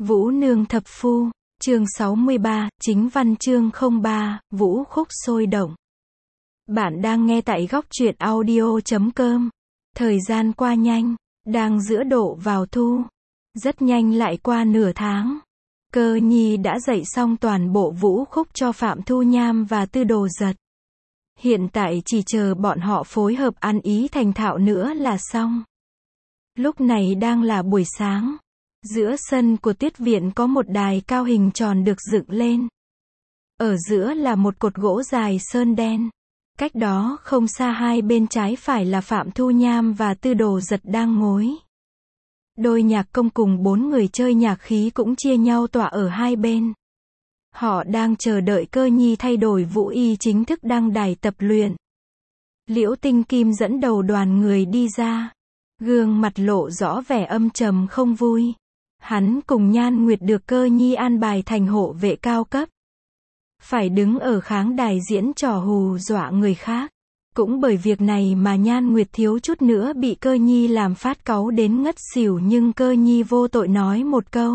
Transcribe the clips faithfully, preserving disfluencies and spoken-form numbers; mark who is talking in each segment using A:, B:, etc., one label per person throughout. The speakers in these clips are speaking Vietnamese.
A: Vũ Nương Thập Phu, chương sáu mươi ba, chính văn chương không ba, Vũ Khúc sôi động. Bạn đang nghe tại góc truyện audio chấm com. Thời gian qua nhanh, đang giữa độ vào thu. Rất nhanh lại qua nửa tháng. Cơ Nhi đã dạy xong toàn bộ vũ khúc cho Phạm Thu Nham và Tư Đồ Giật. Hiện tại chỉ chờ bọn họ phối hợp ăn ý thành thạo nữa là xong. Lúc này đang là buổi sáng. Giữa sân của Tuyết Viện có một đài cao hình tròn được dựng lên. Ở giữa là một cột gỗ dài sơn đen. Cách đó không xa hai bên trái phải là Phạm Thu Nham và Tư Đồ Giật đang ngồi. Đôi nhạc công cùng bốn người chơi nhạc khí cũng chia nhau tọa ở hai bên. Họ đang chờ đợi Cơ Nhi thay đổi vũ y chính thức đăng đài tập luyện. Liễu Tinh Kim dẫn đầu đoàn người đi ra. Gương mặt lộ rõ vẻ âm trầm không vui. Hắn cùng Nhan Nguyệt được Cơ Nhi an bài thành hộ vệ cao cấp. Phải đứng ở kháng đài diễn trò hù dọa người khác. Cũng bởi việc này mà Nhan Nguyệt thiếu chút nữa bị Cơ Nhi làm phát cáu đến ngất xỉu, nhưng Cơ Nhi vô tội nói một câu.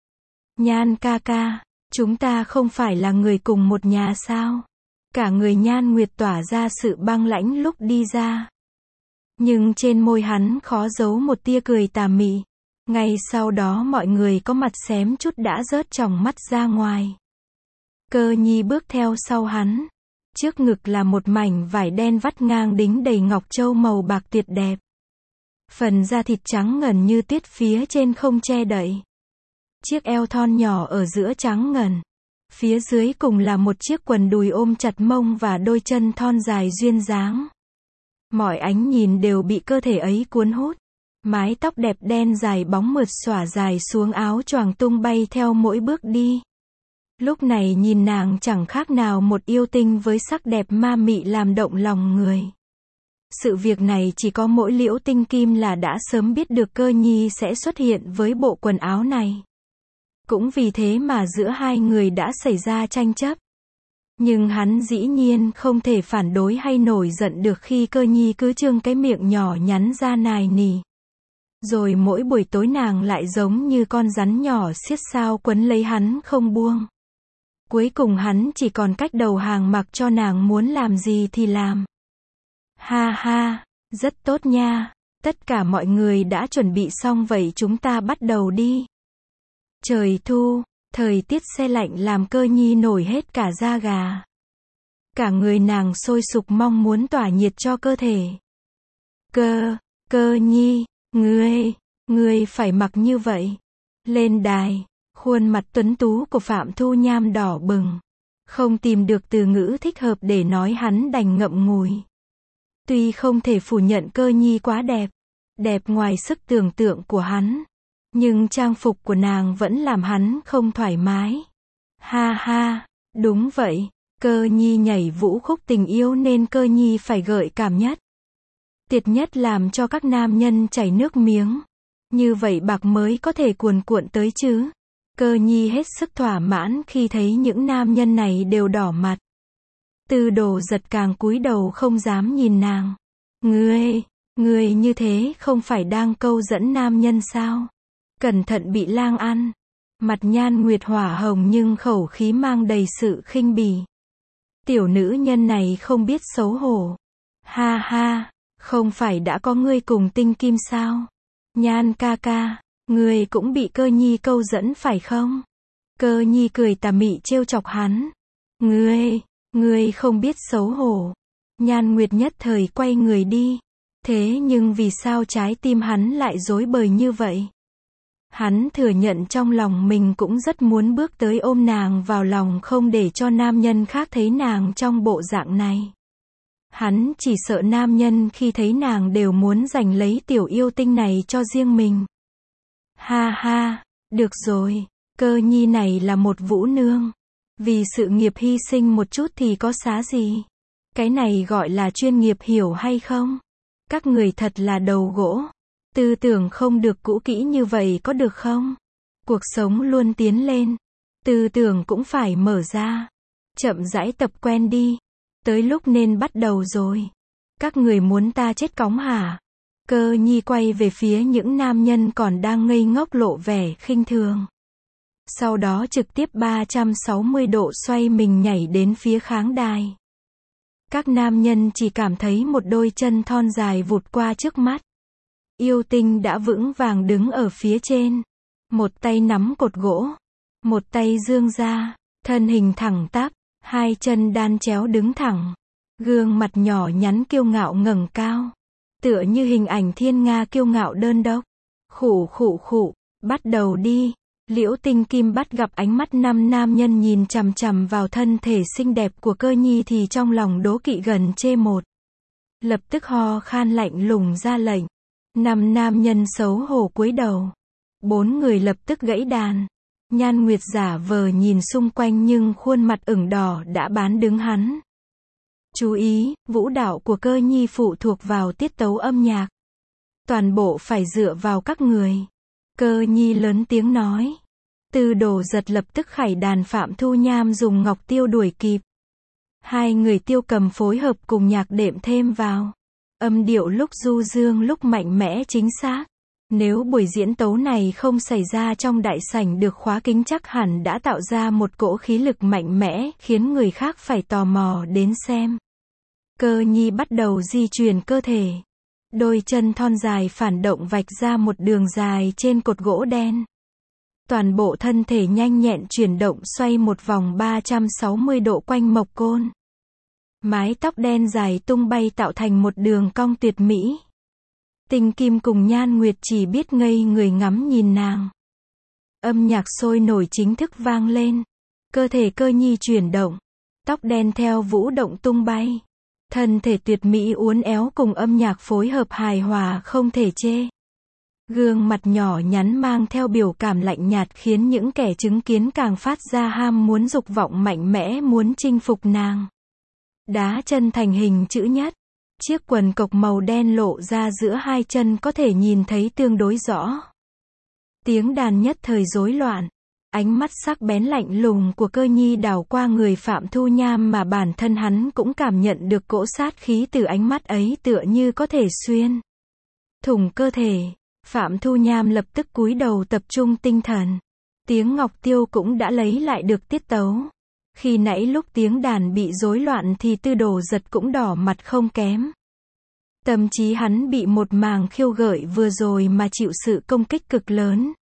A: Nhan ca ca, chúng ta không phải là người cùng một nhà sao? Cả người Nhan Nguyệt tỏa ra sự băng lãnh lúc đi ra. Nhưng trên môi hắn khó giấu một tia cười tà mị. Ngay sau đó mọi người có mặt xém chút đã rớt tròng mắt ra ngoài. Cơ Nhi bước theo sau hắn. Trước ngực là một mảnh vải đen vắt ngang đính đầy ngọc châu màu bạc tuyệt đẹp. Phần da thịt trắng ngần như tuyết phía trên không che đậy. Chiếc eo thon nhỏ ở giữa trắng ngần. Phía dưới cùng là một chiếc quần đùi ôm chặt mông và đôi chân thon dài duyên dáng. Mọi ánh nhìn đều bị cơ thể ấy cuốn hút. Mái tóc đẹp đen dài bóng mượt xõa dài xuống áo choàng tung bay theo mỗi bước đi. Lúc này nhìn nàng chẳng khác nào một yêu tinh với sắc đẹp ma mị làm động lòng người. Sự việc này chỉ có mỗi Liễu Tinh Kim là đã sớm biết được Cơ Nhi sẽ xuất hiện với bộ quần áo này. Cũng vì thế mà giữa hai người đã xảy ra tranh chấp. Nhưng hắn dĩ nhiên không thể phản đối hay nổi giận được khi Cơ Nhi cứ trương cái miệng nhỏ nhắn ra nài nỉ. Rồi mỗi buổi tối nàng lại giống như con rắn nhỏ xiết sao quấn lấy hắn không buông. Cuối cùng hắn chỉ còn cách đầu hàng mặc cho nàng muốn làm gì thì làm. Ha ha, rất tốt nha. Tất cả mọi người đã chuẩn bị xong vậy chúng ta bắt đầu đi. Trời thu, thời tiết se lạnh làm Cơ Nhi nổi hết cả da gà. Cả người nàng sôi sục mong muốn tỏa nhiệt cho cơ thể. Cơ, Cơ Nhi, ngươi, ngươi phải mặc như vậy. Lên đài. Khuôn mặt tuấn tú của Phạm Thu Nham đỏ bừng. Không tìm được từ ngữ thích hợp để nói, hắn đành ngậm ngùi. Tuy không thể phủ nhận Cơ Nhi quá đẹp. Đẹp ngoài sức tưởng tượng của hắn. Nhưng trang phục của nàng vẫn làm hắn không thoải mái. Ha ha, đúng vậy. Cơ Nhi nhảy vũ khúc tình yêu nên Cơ Nhi phải gợi cảm nhất. Tiệt nhất làm cho các nam nhân chảy nước miếng. Như vậy bạc mới có thể cuồn cuộn tới chứ. Cơ Nhi hết sức thỏa mãn khi thấy những nam nhân này đều đỏ mặt. Tư Đồ Giật càng cúi đầu không dám nhìn nàng. Ngươi, ngươi như thế không phải đang câu dẫn nam nhân sao? Cẩn thận bị lang ăn. Mặt Nhan Nguyệt hỏa hồng nhưng khẩu khí mang đầy sự khinh bỉ. Tiểu nữ nhân này không biết xấu hổ. Ha ha, không phải đã có ngươi cùng Tinh Kim sao? Nhan ca ca. Ngươi cũng bị Cơ Nhi câu dẫn phải không? Cơ Nhi cười tà mị trêu chọc hắn. Ngươi, ngươi không biết xấu hổ. Nhan Nguyệt nhất thời quay người đi. Thế nhưng vì sao trái tim hắn lại rối bời như vậy? Hắn thừa nhận trong lòng mình cũng rất muốn bước tới ôm nàng vào lòng không để cho nam nhân khác thấy nàng trong bộ dạng này. Hắn chỉ sợ nam nhân khi thấy nàng đều muốn giành lấy tiểu yêu tinh này cho riêng mình. Ha ha, được rồi, Cơ Nhi này là một vũ nương. Vì sự nghiệp hy sinh một chút thì có xá gì? Cái này gọi là chuyên nghiệp hiểu hay không? Các người thật là đầu gỗ. Tư tưởng không được cũ kỹ như vậy có được không? Cuộc sống luôn tiến lên. Tư tưởng cũng phải mở ra. Chậm rãi tập quen đi. Tới lúc nên bắt đầu rồi. Các người muốn ta chết cóng hả? Cơ Nhi quay về phía những nam nhân còn đang ngây ngốc lộ vẻ khinh thường. sau đó trực tiếp ba trăm sáu mươi độ xoay mình nhảy đến phía kháng đài. Các nam nhân chỉ cảm thấy một đôi chân thon dài vụt qua trước mắt. Yêu tinh đã vững vàng đứng ở phía trên. Một tay nắm cột gỗ. Một tay dương ra. Thân hình thẳng tắp. Hai chân đan chéo đứng thẳng. Gương mặt nhỏ nhắn kiêu ngạo ngẩng cao. Tựa như hình ảnh thiên nga kiêu ngạo đơn độc. Khụ khụ khụ. Bắt đầu đi. Liễu Tinh Kim bắt gặp ánh mắt năm nam nhân nhìn chằm chằm vào thân thể xinh đẹp của Cơ Nhi thì trong lòng đố kỵ gần chê một. Lập tức ho khan lạnh lùng ra lệnh. Năm nam nhân xấu hổ cúi đầu. Bốn người lập tức gãy đàn. Nhan Nguyệt giả vờ nhìn xung quanh nhưng khuôn mặt ửng đỏ đã bán đứng hắn. Chú ý, vũ đạo của Cơ Nhi phụ thuộc vào tiết tấu âm nhạc. Toàn bộ phải dựa vào các người. Cơ Nhi lớn tiếng nói. Tư Đồ Giật lập tức khải đàn, Phạm Thu Nham dùng ngọc tiêu đuổi kịp. Hai người tiêu cầm phối hợp cùng nhạc đệm thêm vào. Âm điệu lúc du dương lúc mạnh mẽ chính xác. Nếu buổi diễn tấu này không xảy ra trong đại sảnh được khóa kính chắc hẳn đã tạo ra một cỗ khí lực mạnh mẽ khiến người khác phải tò mò đến xem. Cơ Nhi bắt đầu di chuyển cơ thể. Đôi chân thon dài phản động vạch ra một đường dài trên cột gỗ đen. Toàn bộ thân thể nhanh nhẹn chuyển động xoay một vòng ba trăm sáu mươi độ quanh mộc côn. Mái tóc đen dài tung bay tạo thành một đường cong tuyệt mỹ. Tinh Kim cùng Nhan Nguyệt chỉ biết ngây người ngắm nhìn nàng. Âm nhạc sôi nổi chính thức vang lên. Cơ thể Cơ Nhi chuyển động. Tóc đen theo vũ động tung bay. Thân thể tuyệt mỹ uốn éo cùng âm nhạc phối hợp hài hòa không thể chê. Gương mặt nhỏ nhắn mang theo biểu cảm lạnh nhạt khiến những kẻ chứng kiến càng phát ra ham muốn dục vọng mạnh mẽ muốn chinh phục nàng. Đá chân thành hình chữ nhất. Chiếc quần cộc màu đen lộ ra giữa hai chân có thể nhìn thấy tương đối rõ. Tiếng đàn nhất thời rối loạn. Ánh mắt sắc bén lạnh lùng của Cơ Nhi đảo qua người Phạm Thu Nham mà bản thân hắn cũng cảm nhận được cỗ sát khí từ ánh mắt ấy tựa như có thể xuyên thủng cơ thể. Phạm Thu Nham lập tức cúi đầu tập trung tinh thần. Tiếng ngọc tiêu cũng đã lấy lại được tiết tấu. Khi nãy lúc tiếng đàn bị rối loạn thì Tư Đồ Giật cũng đỏ mặt không kém. Tâm trí hắn bị một màng khiêu gợi vừa rồi mà chịu sự công kích cực lớn.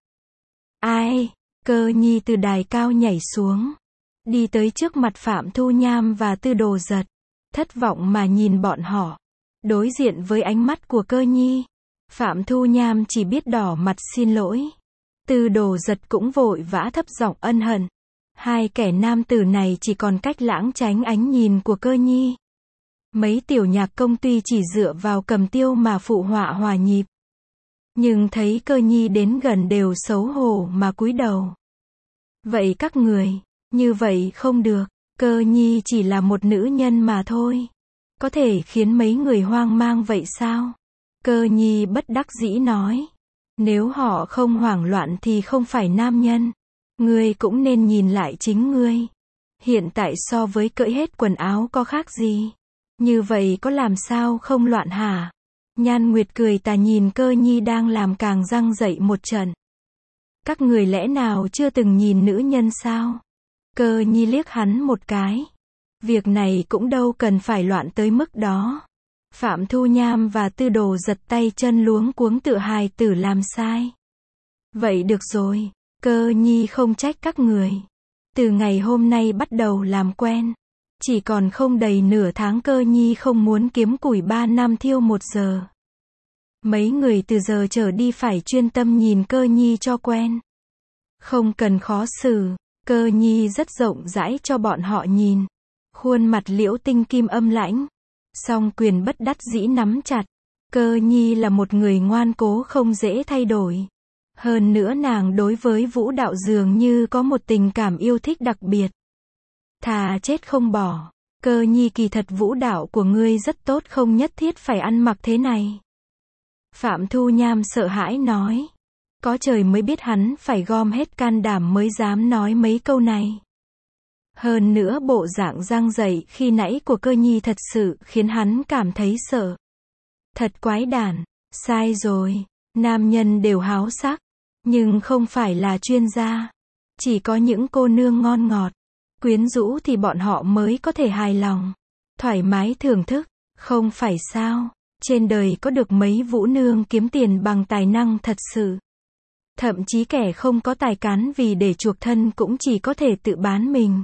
A: Ai? Cơ Nhi từ đài cao nhảy xuống. Đi tới trước mặt Phạm Thu Nham và Tư Đồ Giật. Thất vọng mà nhìn bọn họ. Đối diện với ánh mắt của Cơ Nhi. Phạm Thu Nham chỉ biết đỏ mặt xin lỗi. Tư Đồ Giật cũng vội vã thấp giọng ân hận. Hai kẻ nam tử này chỉ còn cách lãng tránh ánh nhìn của Cơ Nhi. Mấy tiểu nhạc công tuy chỉ dựa vào cầm tiêu mà phụ họa hòa nhịp. Nhưng thấy Cơ Nhi đến gần đều xấu hổ mà cúi đầu. Vậy các người, như vậy không được, Cơ Nhi chỉ là một nữ nhân mà thôi. Có thể khiến mấy người hoang mang vậy sao? Cơ Nhi bất đắc dĩ nói. Nếu họ không hoảng loạn thì không phải nam nhân. Ngươi cũng nên nhìn lại chính ngươi. Hiện tại so với cởi hết quần áo có khác gì? Như vậy có làm sao không loạn hả? Nhan Nguyệt cười tà nhìn Cơ Nhi đang làm càng răng dậy một trận. Các người lẽ nào chưa từng nhìn nữ nhân sao? Cơ Nhi liếc hắn một cái. Việc này cũng đâu cần phải loạn tới mức đó. Phạm Thu Nham và Tư Đồ Giật tay chân luống cuống tự hài tử làm sai. Vậy được rồi, Cơ Nhi không trách các người. Từ ngày hôm nay bắt đầu làm quen. Chỉ còn không đầy nửa tháng Cơ Nhi không muốn kiếm củi ba năm thiêu một giờ. Mấy người từ giờ trở đi phải chuyên tâm nhìn Cơ Nhi cho quen. Không cần khó xử, Cơ Nhi rất rộng rãi cho bọn họ nhìn. Khuôn mặt Liễu Tinh Kim âm lãnh. Song quyền bất đắc dĩ nắm chặt. Cơ Nhi là một người ngoan cố không dễ thay đổi. Hơn nữa nàng đối với vũ đạo dường như có một tình cảm yêu thích đặc biệt. Thà chết không bỏ. Cơ Nhi kỳ thật vũ đạo của ngươi rất tốt không nhất thiết phải ăn mặc thế này. Phạm Thu Nham sợ hãi nói. Có trời mới biết hắn phải gom hết can đảm mới dám nói mấy câu này. Hơn nữa bộ dạng răng dậy khi nãy của Cơ Nhi thật sự khiến hắn cảm thấy sợ. Thật quái đản, sai rồi, nam nhân đều háo sắc, nhưng không phải là chuyên gia. Chỉ có những cô nương ngon ngọt, quyến rũ thì bọn họ mới có thể hài lòng, thoải mái thưởng thức, không phải sao? Trên đời có được mấy vũ nương kiếm tiền bằng tài năng thật sự. Thậm chí kẻ không có tài cán vì để chuộc thân cũng chỉ có thể tự bán mình.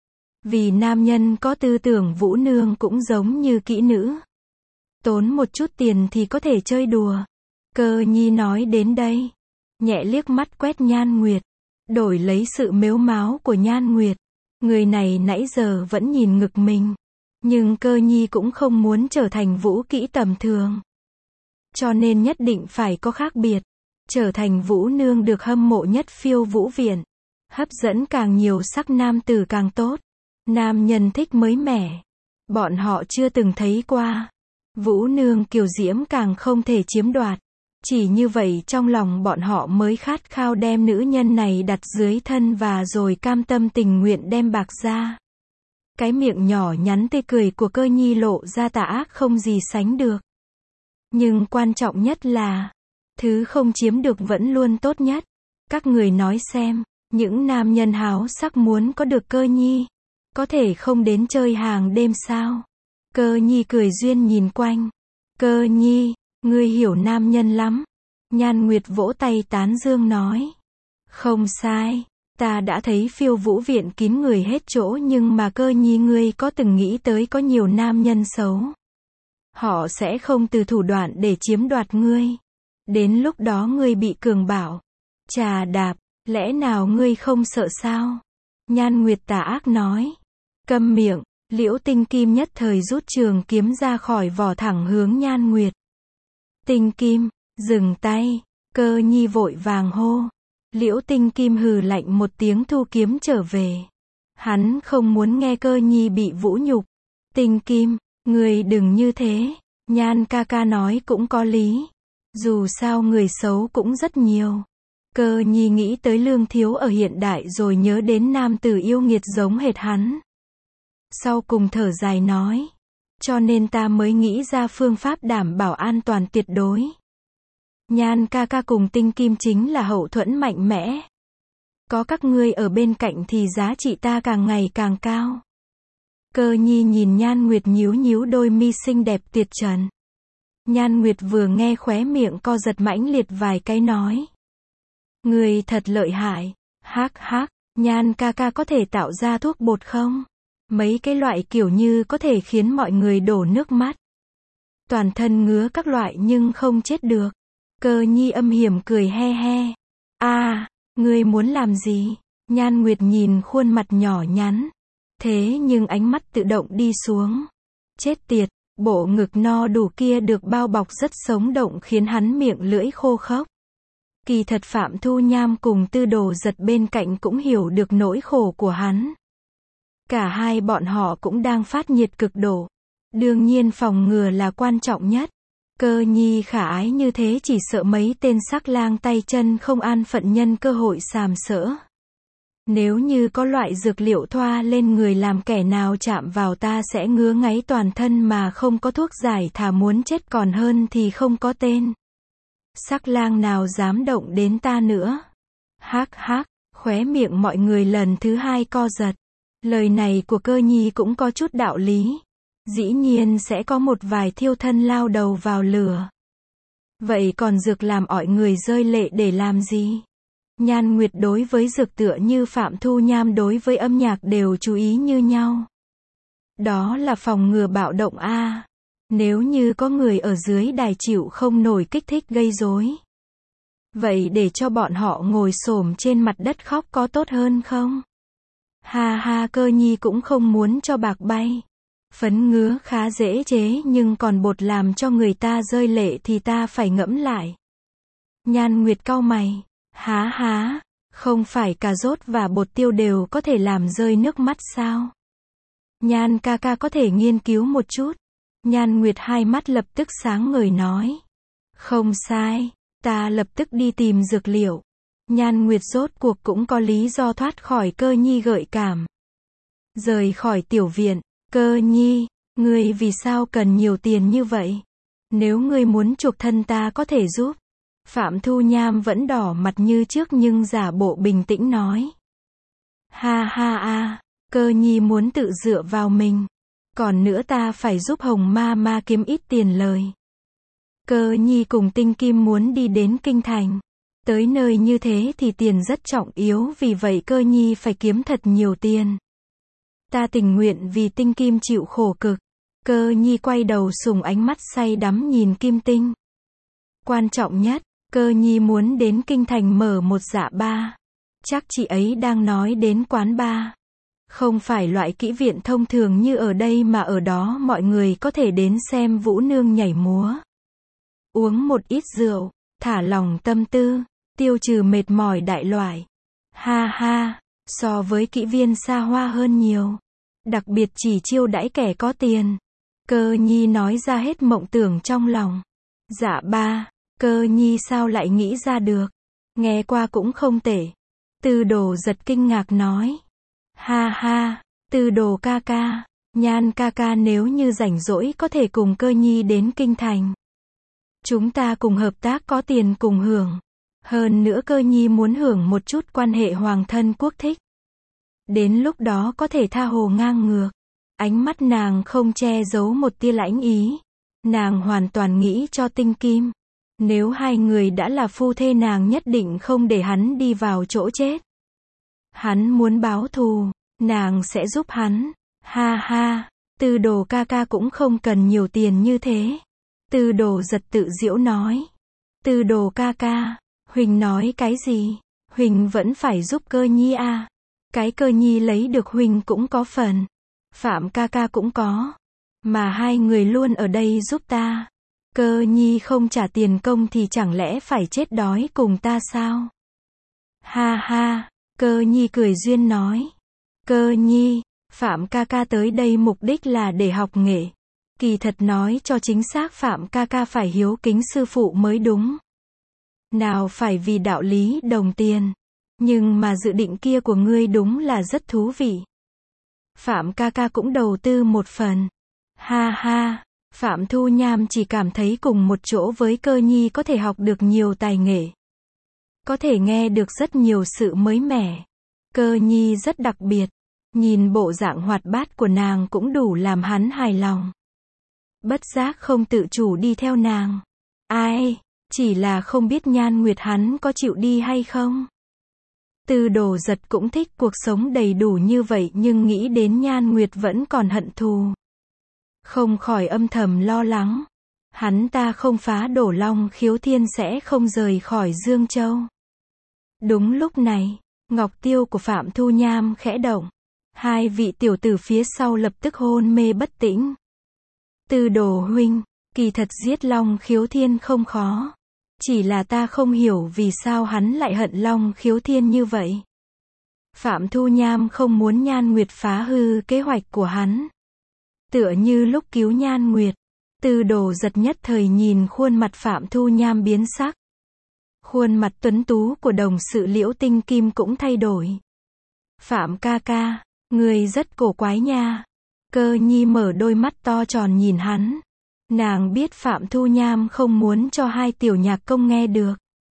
A: Vì nam nhân có tư tưởng vũ nương cũng giống như kỹ nữ. Tốn một chút tiền thì có thể chơi đùa. Cơ nhi nói đến đây, nhẹ liếc mắt quét Nhan Nguyệt, đổi lấy sự mếu máo của Nhan Nguyệt. Người này nãy giờ vẫn nhìn ngực mình. Nhưng Cơ nhi cũng không muốn trở thành vũ kỹ tầm thường. Cho nên nhất định phải có khác biệt. Trở thành vũ nương được hâm mộ nhất phiêu vũ viện. Hấp dẫn càng nhiều sắc nam tử càng tốt. Nam nhân thích mới mẻ. Bọn họ chưa từng thấy qua. Vũ nương kiều diễm càng không thể chiếm đoạt. Chỉ như vậy trong lòng bọn họ mới khát khao đem nữ nhân này đặt dưới thân và rồi cam tâm tình nguyện đem bạc ra. Cái miệng nhỏ nhắn tươi cười của Cơ nhi lộ ra tà ác không gì sánh được. Nhưng quan trọng nhất là, thứ không chiếm được vẫn luôn tốt nhất. Các người nói xem, những nam nhân háo sắc muốn có được Cơ nhi, có thể không đến chơi hàng đêm sao? Cơ nhi cười duyên nhìn quanh. Cơ nhi, ngươi hiểu nam nhân lắm. Nhan Nguyệt vỗ tay tán dương nói. Không sai, ta đã thấy phiêu vũ viện kín người hết chỗ nhưng mà Cơ nhi ngươi có từng nghĩ tới có nhiều nam nhân xấu. Họ sẽ không từ thủ đoạn để chiếm đoạt ngươi. Đến lúc đó ngươi bị cường bảo, trà đạp, lẽ nào ngươi không sợ sao? Nhan Nguyệt tà ác nói. Câm miệng, Liễu Tinh Kim nhất thời rút trường kiếm ra khỏi vỏ thẳng hướng Nhan Nguyệt. Tinh Kim, dừng tay, Cơ nhi vội vàng hô. Liễu Tinh Kim hừ lạnh một tiếng thu kiếm trở về. Hắn không muốn nghe Cơ nhi bị vũ nhục. Tinh Kim, người đừng như thế. Nhan ca ca nói cũng có lý. Dù sao người xấu cũng rất nhiều. Cơ nhi nghĩ tới Lương Thiếu ở hiện đại rồi nhớ đến nam tử yêu nghiệt giống hệt hắn. Sau cùng thở dài nói. Cho nên ta mới nghĩ ra phương pháp đảm bảo an toàn tuyệt đối. Nhan ca ca cùng Tinh Kim chính là hậu thuẫn mạnh mẽ. Có các ngươi ở bên cạnh thì giá trị ta càng ngày càng cao. Cơ nhi nhìn Nhan Nguyệt nhíu nhíu đôi mi xinh đẹp tuyệt trần. Nhan Nguyệt vừa nghe khóe miệng co giật mãnh liệt vài cái nói. Người thật lợi hại. Hắc hắc, Nhan ca ca có thể tạo ra thuốc bột không? Mấy cái loại kiểu như có thể khiến mọi người đổ nước mắt. Toàn thân ngứa các loại nhưng không chết được. Cơ nhi âm hiểm cười he he. À, ngươi muốn làm gì? Nhan Nguyệt nhìn khuôn mặt nhỏ nhắn. Thế nhưng ánh mắt tự động đi xuống. Chết tiệt, bộ ngực no đủ kia được bao bọc rất sống động khiến hắn miệng lưỡi khô khốc. Kỳ thật Phạm Thu Nham cùng Tư Đồ Giật bên cạnh cũng hiểu được nỗi khổ của hắn. Cả hai bọn họ cũng đang phát nhiệt cực độ. Đương nhiên phòng ngừa là quan trọng nhất. Cơ nhi khả ái như thế chỉ sợ mấy tên sắc lang tay chân không an phận nhân cơ hội sàm sỡ. Nếu như có loại dược liệu thoa lên người làm kẻ nào chạm vào ta sẽ ngứa ngáy toàn thân mà không có thuốc giải thà muốn chết còn hơn thì không có tên. Sắc lang nào dám động đến ta nữa. Hắc hắc, khóe miệng mọi người lần thứ hai co giật. Lời này của Cơ nhi cũng có chút đạo lý. Dĩ nhiên sẽ có một vài thiêu thân lao đầu vào lửa. Vậy còn dược làm ỏi người rơi lệ để làm gì? Nhan Nguyệt đối với dược tựa như Phạm Thu Nham đối với âm nhạc đều chú ý như nhau. Đó là phòng ngừa bạo động a. Nếu như có người ở dưới đài chịu không nổi kích thích gây rối. Vậy để cho bọn họ ngồi xổm trên mặt đất khóc có tốt hơn không? Ha ha, Cơ nhi cũng không muốn cho bạc bay. Phấn ngứa khá dễ chế nhưng còn bột làm cho người ta rơi lệ thì ta phải ngẫm lại. Nhan Nguyệt cau mày. Há há, không phải cà rốt và bột tiêu đều có thể làm rơi nước mắt sao? Nhan ca ca có thể nghiên cứu một chút. Nhan Nguyệt hai mắt lập tức sáng ngời nói. Không sai, ta lập tức đi tìm dược liệu. Nhan Nguyệt rốt cuộc cũng có lý do thoát khỏi Cơ nhi gợi cảm. Rời khỏi tiểu viện. Cơ nhi, ngươi vì sao cần nhiều tiền như vậy? Nếu ngươi muốn chuộc thân ta có thể giúp. Phạm Thu Nham vẫn đỏ mặt như trước nhưng giả bộ bình tĩnh nói. Ha ha a, Cơ Nhi muốn tự dựa vào mình. Còn nữa ta phải giúp Hồng ma ma kiếm ít tiền lời. Cơ Nhi cùng Tinh Kim muốn đi đến Kinh Thành. Tới nơi như thế thì tiền rất trọng yếu, vì vậy Cơ Nhi phải kiếm thật nhiều tiền. Ta tình nguyện vì Tinh Kim chịu khổ cực. Cơ Nhi quay đầu sùng ánh mắt say đắm nhìn Kim Tinh. Quan trọng nhất, Cơ Nhi muốn đến Kinh Thành mở một dạ ba. Chắc chị ấy đang nói đến quán bar. Không phải loại kỹ viện thông thường như ở đây, mà ở đó mọi người có thể đến xem vũ nương nhảy múa. Uống một ít rượu, thả lòng tâm tư, tiêu trừ mệt mỏi đại loại. Ha ha, so với kỹ viên xa hoa hơn nhiều. Đặc biệt chỉ chiêu đãi kẻ có tiền. Cơ Nhi nói ra hết mộng tưởng trong lòng. Dạ ba, Cơ Nhi sao lại nghĩ ra được? Nghe qua cũng không tệ. Tư Đồ giật kinh ngạc nói. Ha ha, Tư Đồ ca ca, Nhan ca ca nếu như rảnh rỗi có thể cùng Cơ Nhi đến Kinh Thành. Chúng ta cùng hợp tác có tiền cùng hưởng. Hơn nữa Cơ Nhi muốn hưởng một chút quan hệ hoàng thân quốc thích. Đến lúc đó có thể tha hồ ngang ngược. Ánh mắt nàng không che giấu một tia lãnh ý. Nàng hoàn toàn nghĩ cho Tinh Kim. Nếu hai người đã là phu thê, nàng nhất định không để hắn đi vào chỗ chết. Hắn muốn báo thù, nàng sẽ giúp hắn. Ha ha, Tư Đồ ca ca cũng không cần nhiều tiền như thế. Tư Đồ giật tự giễu nói. Tư Đồ ca ca, Huỳnh nói cái gì? Huỳnh vẫn phải giúp Cơ Nhi à? Cái Cơ Nhi lấy được Huỳnh cũng có phần. Phạm ca ca cũng có. Mà hai người luôn ở đây giúp ta. Cơ Nhi không trả tiền công thì chẳng lẽ phải chết đói cùng ta sao? Ha ha, Cơ Nhi cười duyên nói. Cơ Nhi, Phạm ca ca tới đây mục đích là để học nghệ. Kỳ thật nói cho chính xác, Phạm ca ca phải hiếu kính sư phụ mới đúng. Nào phải vì đạo lý đồng tiền. Nhưng mà dự định kia của ngươi đúng là rất thú vị. Phạm ca ca cũng đầu tư một phần. Ha ha, Phạm Thu Nham chỉ cảm thấy cùng một chỗ với Cơ Nhi có thể học được nhiều tài nghệ. Có thể nghe được rất nhiều sự mới mẻ. Cơ Nhi rất đặc biệt. Nhìn bộ dạng hoạt bát của nàng cũng đủ làm hắn hài lòng. Bất giác không tự chủ đi theo nàng. Ai, chỉ là không biết Nhan Nguyệt hắn có chịu đi hay không. Tư Đồ giật cũng thích cuộc sống đầy đủ như vậy, nhưng nghĩ đến Nhan Nguyệt vẫn còn hận thù. Không khỏi âm thầm lo lắng. Hắn ta không phá đổ Long Khiếu Thiên sẽ không rời khỏi Dương Châu. Đúng lúc này, ngọc tiêu của Phạm Thu Nham khẽ động. Hai vị tiểu tử phía sau lập tức hôn mê bất tỉnh. Tư Đồ huynh, kỳ thật giết Long Khiếu Thiên không khó. Chỉ là ta không hiểu vì sao hắn lại hận Long Khiếu Thiên như vậy. Phạm Thu Nham không muốn Nhan Nguyệt phá hư kế hoạch của hắn. Tựa như lúc cứu Nhan Nguyệt, Tư Đồ giật nhất thời nhìn khuôn mặt Phạm Thu Nham biến sắc. Khuôn mặt tuấn tú của đồng sự Liễu Tinh Kim cũng thay đổi. Phạm ca ca, người rất cổ quái nha. Cơ Nhi mở đôi mắt to tròn nhìn hắn. Nàng biết Phạm Thu Nham không muốn cho hai tiểu nhạc công nghe được.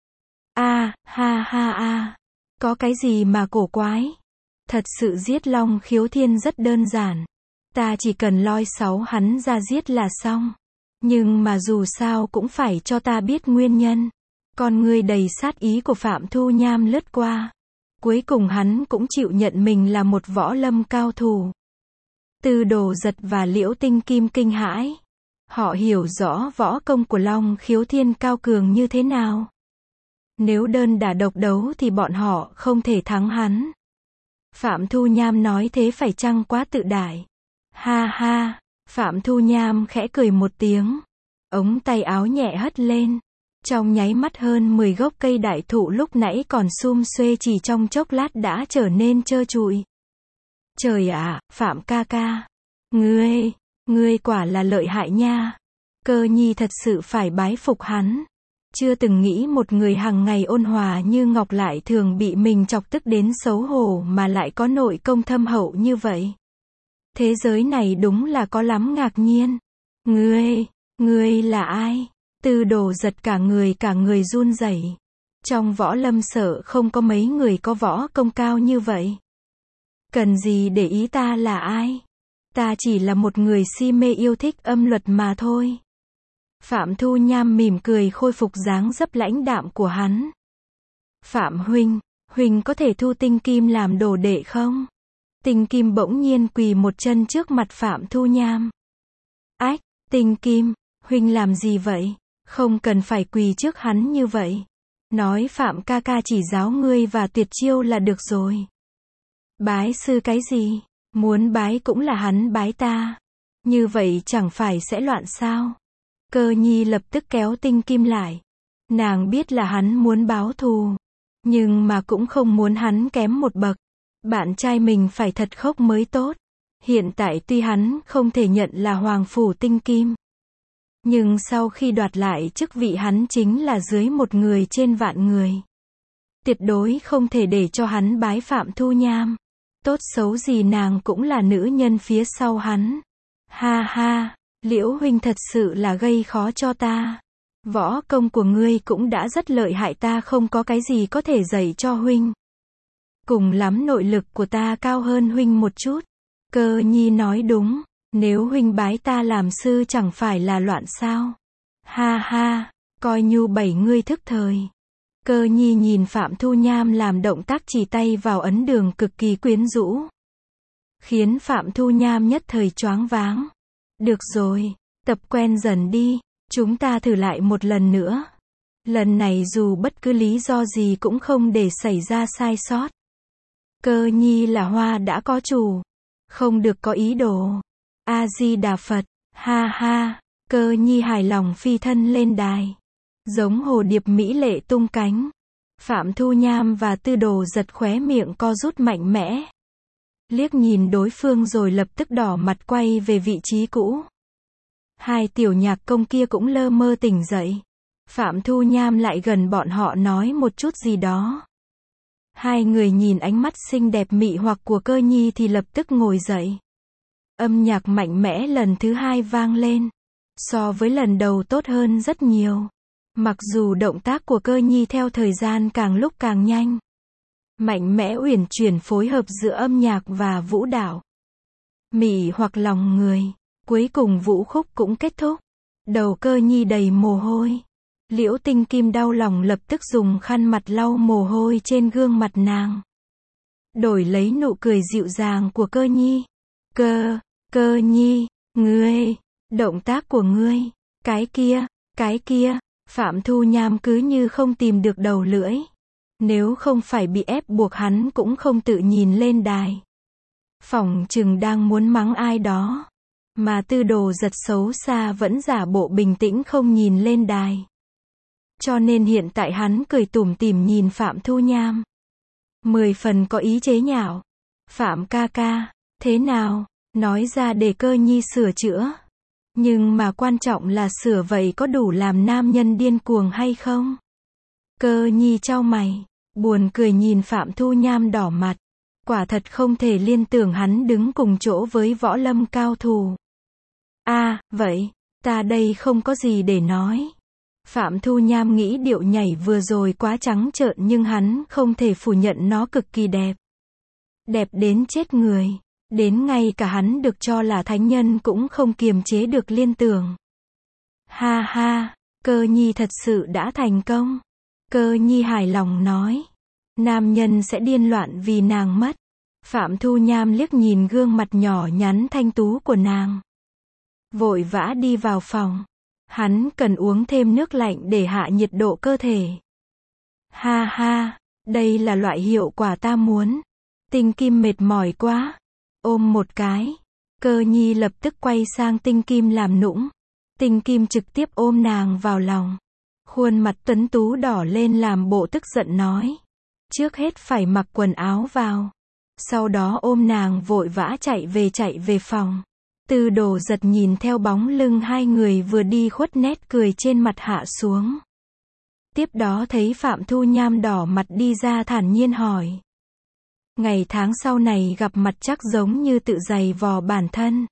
A: A, ha ha a, có cái gì mà cổ quái? Thật sự giết Long Khiếu Thiên rất đơn giản. Ta chỉ cần loi sáu hắn ra giết là xong. Nhưng mà dù sao cũng phải cho ta biết nguyên nhân. Con ngươi đầy sát ý của Phạm Thu Nham lướt qua. Cuối cùng hắn cũng chịu nhận mình là một võ lâm cao thủ. Tư Đồ giật và Liễu Tinh Kim kinh hãi. Họ hiểu rõ võ công của Long Khiếu Thiên cao cường như thế nào. Nếu đơn đả độc đấu thì bọn họ không thể thắng hắn. Phạm Thu Nham nói thế phải chăng quá tự đại? Ha ha, Phạm Thu Nham khẽ cười một tiếng. Ống tay áo nhẹ hất lên. Trong nháy mắt hơn mười gốc cây đại thụ lúc nãy còn sum xuê chỉ trong chốc lát đã trở nên trơ trụi. Trời ạ, Phạm ca ca. Ngươi, ngươi quả là lợi hại nha. Cơ Nhi thật sự phải bái phục hắn. Chưa từng nghĩ một người hằng ngày ôn hòa như ngọc lại thường bị mình chọc tức đến xấu hổ mà lại có nội công thâm hậu như vậy. Thế giới này đúng là có lắm ngạc nhiên. Ngươi, ngươi là ai? Tư Đồ giật cả người cả người run rẩy. Trong võ lâm sở không có mấy người có võ công cao như vậy. Cần gì để ý ta là ai? Ta chỉ là một người si mê yêu thích âm luật mà thôi. Phạm Thu Nham mỉm cười khôi phục dáng dấp lãnh đạm của hắn. Phạm huynh, huynh có thể thu Tinh Kim làm đồ đệ không? Tinh Kim bỗng nhiên quỳ một chân trước mặt Phạm Thu Nham. Ách, Tinh Kim, huynh làm gì vậy? Không cần phải quỳ trước hắn như vậy. Nói Phạm ca ca chỉ giáo ngươi và tuyệt chiêu là được rồi. Bái sư cái gì? Muốn bái cũng là hắn bái ta. Như vậy chẳng phải sẽ loạn sao? Cơ Nhi lập tức kéo Tinh Kim lại. Nàng biết là hắn muốn báo thù. Nhưng mà cũng không muốn hắn kém một bậc. Bạn trai mình phải thật khốc mới tốt. Hiện tại tuy hắn không thể nhận là hoàng phủ Tinh Kim. Nhưng sau khi đoạt lại chức vị hắn chính là dưới một người trên vạn người. Tuyệt đối không thể để cho hắn bái Phạm Thu Nham. Tốt xấu gì nàng cũng là nữ nhân phía sau hắn. Ha ha, Liễu huynh thật sự là gây khó cho ta. Võ công của ngươi cũng đã rất lợi hại, ta không có cái gì có thể dạy cho huynh. Cùng lắm nội lực của ta cao hơn huynh một chút. Cơ Nhi nói đúng, nếu huynh bái ta làm sư chẳng phải là loạn sao? Ha ha, coi như bảy ngươi thức thời. Cơ Nhi nhìn Phạm Thu Nham làm động tác chỉ tay vào ấn đường cực kỳ quyến rũ. Khiến Phạm Thu Nham nhất thời choáng váng. Được rồi, tập quen dần đi, chúng ta thử lại một lần nữa. Lần này dù bất cứ lý do gì cũng không để xảy ra sai sót. Cơ Nhi là hoa đã có chủ, không được có ý đồ. A-di-đà Phật, ha ha, Cơ Nhi hài lòng phi thân lên đài. Giống hồ điệp mỹ lệ tung cánh. Phạm Thu Nham và Tư Đồ giật khóe miệng co rút mạnh mẽ. Liếc nhìn đối phương rồi lập tức đỏ mặt quay về vị trí cũ. Hai tiểu nhạc công kia cũng lơ mơ tỉnh dậy. Phạm Thu Nham lại gần bọn họ nói một chút gì đó. Hai người nhìn ánh mắt xinh đẹp mị hoặc của Cơ Nhi thì lập tức ngồi dậy. Âm nhạc mạnh mẽ lần thứ hai vang lên. So với lần đầu tốt hơn rất nhiều. Mặc dù động tác của Cơ Nhi theo thời gian càng lúc càng nhanh. Mạnh mẽ uyển chuyển phối hợp giữa âm nhạc và vũ đạo. Mị hoặc lòng người. Cuối cùng vũ khúc cũng kết thúc. Đầu Cơ Nhi đầy mồ hôi. Liễu Tinh Kim đau lòng lập tức dùng khăn mặt lau mồ hôi trên gương mặt nàng. Đổi lấy nụ cười dịu dàng của Cơ Nhi. Cơ, Cơ Nhi, ngươi, động tác của ngươi, cái kia, cái kia. Phạm Thu Nham cứ như không tìm được đầu lưỡi. Nếu không phải bị ép buộc hắn cũng không tự nhìn lên đài. Phỏng chừng đang muốn mắng ai đó. Mà Tư Đồ giật xấu xa vẫn giả bộ bình tĩnh không nhìn lên đài. Cho nên hiện tại hắn cười tủm tỉm nhìn Phạm Thu Nham. Mười phần có ý chế nhạo. Phạm ca ca, thế nào, nói ra để Cơ Nhi sửa chữa. Nhưng mà quan trọng là sửa vậy có đủ làm nam nhân điên cuồng hay không? Cơ Nhi chau mày, buồn cười nhìn Phạm Thu Nham đỏ mặt. Quả thật không thể liên tưởng hắn đứng cùng chỗ với võ lâm cao thủ. À, vậy, ta đây không có gì để nói. Phạm Thu Nham nghĩ điệu nhảy vừa rồi quá trắng trợn nhưng hắn không thể phủ nhận nó cực kỳ đẹp. Đẹp đến chết người. Đến ngay cả hắn được cho là thánh nhân cũng không kiềm chế được liên tưởng. Ha ha, Cơ Nhi thật sự đã thành công. Cơ Nhi hài lòng nói. Nam nhân sẽ điên loạn vì nàng mất. Phạm Thu Nham liếc nhìn gương mặt nhỏ nhắn thanh tú của nàng. Vội vã đi vào phòng. Hắn cần uống thêm nước lạnh để hạ nhiệt độ cơ thể. Ha ha, đây là loại hiệu quả ta muốn. Tinh Kim mệt mỏi quá. Ôm một cái. Cơ Nhi lập tức quay sang Tinh Kim làm nũng. Tinh Kim trực tiếp ôm nàng vào lòng. Khuôn mặt tuấn tú đỏ lên làm bộ tức giận nói. Trước hết phải mặc quần áo vào. Sau đó ôm nàng vội vã chạy về chạy về phòng. Tư Đồ giật nhìn theo bóng lưng hai người vừa đi khuất nét cười trên mặt hạ xuống. Tiếp đó thấy Phạm Thu Nham đỏ mặt đi ra thản nhiên hỏi. Ngày tháng sau này gặp mặt chắc giống như tự giày vò bản thân.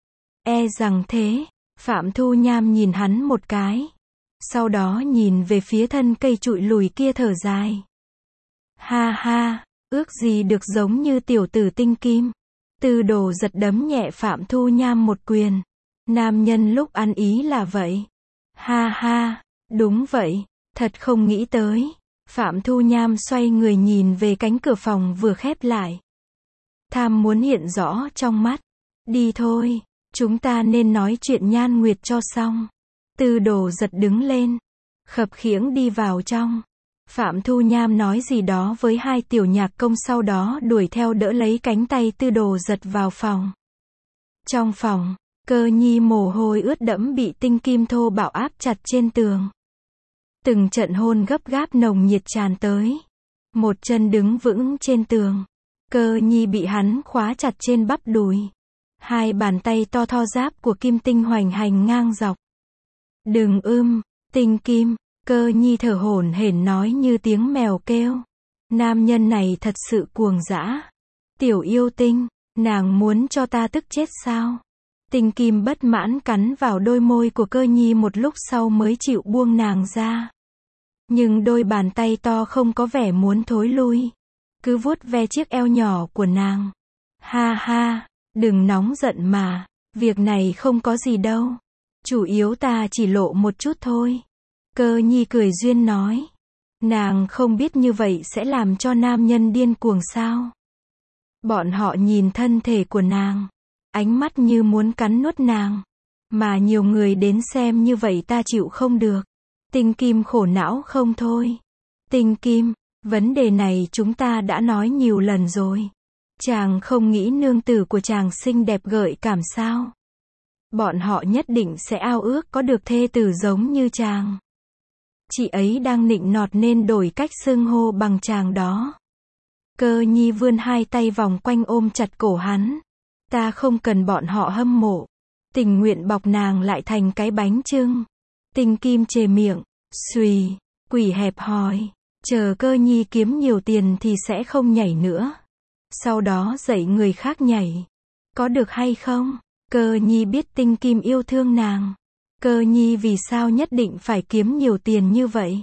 A: E rằng thế. Phạm Thu Nham nhìn hắn một cái. Sau đó nhìn về phía thân cây trụi lùi kia thở dài. Ha ha, Ước gì được giống như tiểu tử Tinh Kim. Tư Đồ giật đấm nhẹ Phạm Thu Nham một quyền. Nam nhân lúc ăn ý là vậy. Ha ha, đúng vậy, thật không nghĩ tới. Phạm Thu Nham xoay người nhìn về cánh cửa phòng vừa khép lại. Tham muốn hiện rõ trong mắt. Đi thôi, chúng ta nên nói chuyện Nhan Nguyệt cho xong. Tư Đồ giật đứng lên, khập khiễng đi vào trong. Phạm Thu Nham nói gì đó với hai tiểu nhạc công, sau đó đuổi theo đỡ lấy cánh tay Tư Đồ giật vào phòng. Trong phòng, Cơ Nhi mồ hôi ướt đẫm bị Tinh Kim thô bạo áp chặt trên tường. Từng trận hôn gấp gáp nồng nhiệt tràn tới. Một chân đứng vững trên tường. Cơ Nhi bị hắn khóa chặt trên bắp đùi. Hai bàn tay to thô giáp của Kim Tinh hoành hành ngang dọc. Đừng ưm, Tinh Kim. Cơ Nhi thở hổn hển nói như tiếng mèo kêu. Nam nhân này thật sự cuồng dã. Tiểu yêu tinh, nàng muốn cho ta tức chết sao? Tinh Kim bất mãn cắn vào đôi môi của Cơ Nhi một lúc sau mới chịu buông nàng ra. Nhưng đôi bàn tay to không có vẻ muốn thối lui. Cứ vuốt ve chiếc eo nhỏ của nàng. Ha ha, đừng nóng giận mà. Việc này không có gì đâu. Chủ yếu ta chỉ lộ một chút thôi. Cơ Nhi cười duyên nói. Nàng không biết như vậy sẽ làm cho nam nhân điên cuồng sao. Bọn họ nhìn thân thể của nàng. Ánh mắt như muốn cắn nuốt nàng. Mà nhiều người đến xem như vậy ta chịu không được. Tinh Kim khổ não không thôi. Tinh Kim, vấn đề này chúng ta đã nói nhiều lần rồi. Chàng không nghĩ nương tử của chàng xinh đẹp gợi cảm sao? Bọn họ nhất định sẽ ao ước có được thê tử giống như chàng. Chị ấy đang nịnh nọt nên đổi cách xưng hô bằng chàng đó. Cơ Nhi vươn hai tay vòng quanh ôm chặt cổ hắn. Ta không cần bọn họ hâm mộ. Tình nguyện bọc nàng lại thành cái bánh chưng. Tinh Kim chề miệng, xùy, quỷ hẹp hòi. Chờ Cơ Nhi kiếm nhiều tiền thì sẽ không nhảy nữa. Sau đó dạy người khác nhảy. Có được hay không? Cơ Nhi biết Tinh Kim yêu thương nàng. Cơ Nhi vì sao nhất định phải kiếm nhiều tiền như vậy?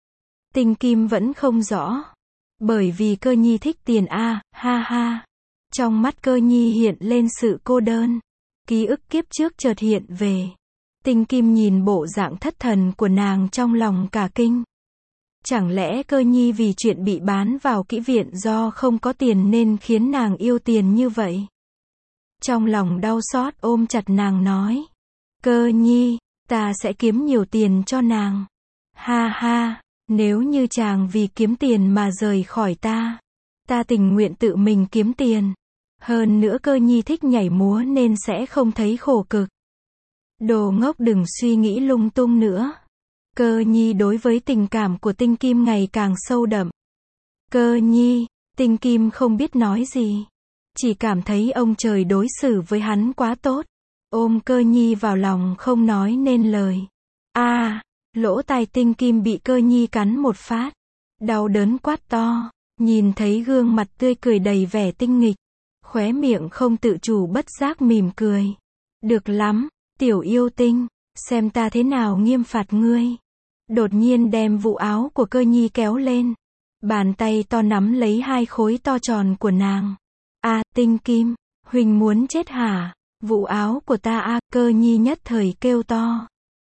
A: Tinh Kim vẫn không rõ. Bởi vì Cơ Nhi thích tiền a, à, ha ha. Trong mắt Cơ Nhi hiện lên sự cô đơn. Ký ức kiếp trước chợt hiện về. Tinh Kim nhìn bộ dạng thất thần của nàng trong lòng cả kinh. Chẳng lẽ Cơ Nhi vì chuyện bị bán vào kỹ viện do không có tiền nên khiến nàng yêu tiền như vậy? Trong lòng đau xót ôm chặt nàng nói. Cơ Nhi, ta sẽ kiếm nhiều tiền cho nàng. Ha ha, nếu như chàng vì kiếm tiền mà rời khỏi ta, ta tình nguyện tự mình kiếm tiền. Hơn nữa Cơ Nhi thích nhảy múa nên sẽ không thấy khổ cực. Đồ ngốc đừng suy nghĩ lung tung nữa. Cơ Nhi đối với tình cảm của Tinh Kim ngày càng sâu đậm. Cơ Nhi, Tinh Kim không biết nói gì. Chỉ cảm thấy ông trời đối xử với hắn quá tốt. Ôm Cơ Nhi vào lòng không nói nên lời. A, à, lỗ tai Tinh Kim bị Cơ Nhi cắn một phát. Đau đớn quát to. Nhìn thấy gương mặt tươi cười đầy vẻ tinh nghịch. Khóe miệng không tự chủ bất giác mỉm cười. Được lắm, tiểu yêu tinh. Xem ta thế nào nghiêm phạt ngươi. Đột nhiên đem vụ áo của Cơ Nhi kéo lên. Bàn tay to nắm lấy hai khối to tròn của nàng. A, à, Tinh Kim, huỳnh muốn chết hả? Vụ áo của ta a, à, Cơ Nhi nhất thời kêu to.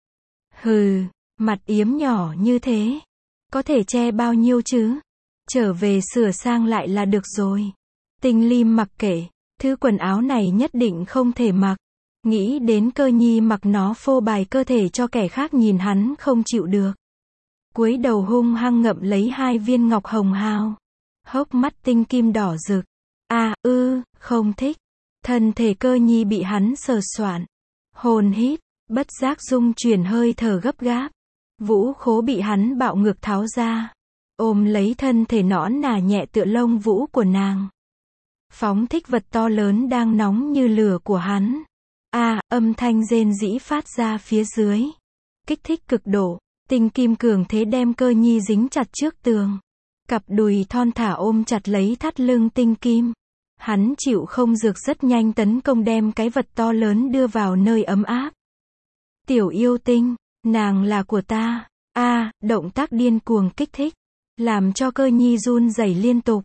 A: Hừ, mặt yếm nhỏ như thế. Có thể che bao nhiêu chứ? Trở về sửa sang lại là được rồi. Tinh Lim mặc kệ, thứ quần áo này nhất định không thể mặc. Nghĩ đến Cơ Nhi mặc nó phô bày cơ thể cho kẻ khác nhìn hắn không chịu được. Cúi đầu hung hăng ngậm lấy hai viên ngọc hồng hào. Hốc mắt Tinh Kim đỏ rực. À, ư, không thích. Thân thể Cơ Nhi bị hắn sờ soạn. Hồn hít, bất giác dung chuyển hơi thở gấp gáp. Vũ khố bị hắn bạo ngược tháo ra. Ôm lấy thân thể nõn nà nhẹ tựa lông vũ của nàng. Phóng thích vật to lớn đang nóng như lửa của hắn. A, à, âm thanh rên rĩ phát ra phía dưới. Kích thích cực độ. Tinh Kim cường thế đem Cơ Nhi dính chặt trước tường. Cặp đùi thon thả ôm chặt lấy thắt lưng Tinh Kim. Hắn chịu không dược rất nhanh tấn công đem cái vật to lớn đưa vào nơi ấm áp. Tiểu yêu tinh, nàng là của ta. A, à, động tác điên cuồng kích thích. Làm cho Cơ Nhi run rẩy liên tục.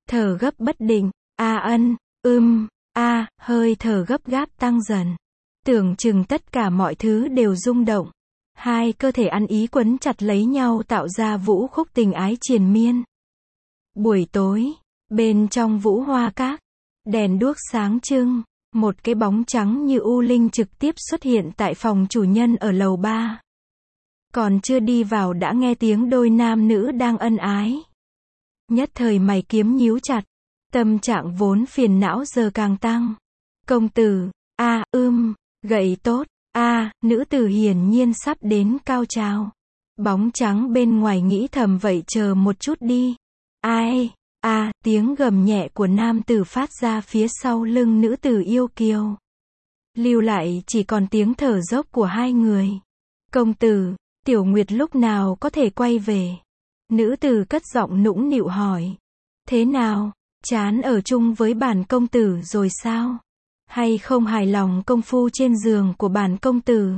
A: thở gấp bất định, a ân, ưm, a, hơi thở gấp gáp tăng dần. Tưởng chừng tất cả mọi thứ đều rung động. Hai cơ thể ăn ý quấn chặt lấy nhau tạo ra vũ khúc tình ái triền miên. Buổi tối, bên trong Vũ Hoa Các, đèn đuốc sáng trưng, một cái bóng trắng như u linh trực tiếp xuất hiện tại phòng chủ nhân ở lầu ba. Còn chưa đi vào đã nghe tiếng đôi nam nữ đang ân ái. Nhất thời mày kiếm nhíu chặt, tâm trạng vốn phiền não giờ càng tăng. Công tử, a, ưm, gậy tốt, a, nữ tử hiển nhiên sắp đến cao trào. Bóng trắng bên ngoài nghĩ thầm vậy chờ một chút đi. Ai, a, tiếng gầm nhẹ của nam tử phát ra phía sau lưng nữ tử yêu kiều. Lưu lại chỉ còn tiếng thở dốc của hai người. Công tử, Tiểu Nguyệt lúc nào có thể quay về? Nữ tử cất giọng nũng nịu hỏi. Thế nào, chán ở chung với bản công tử rồi sao? Hay không hài lòng công phu trên giường của bản công tử?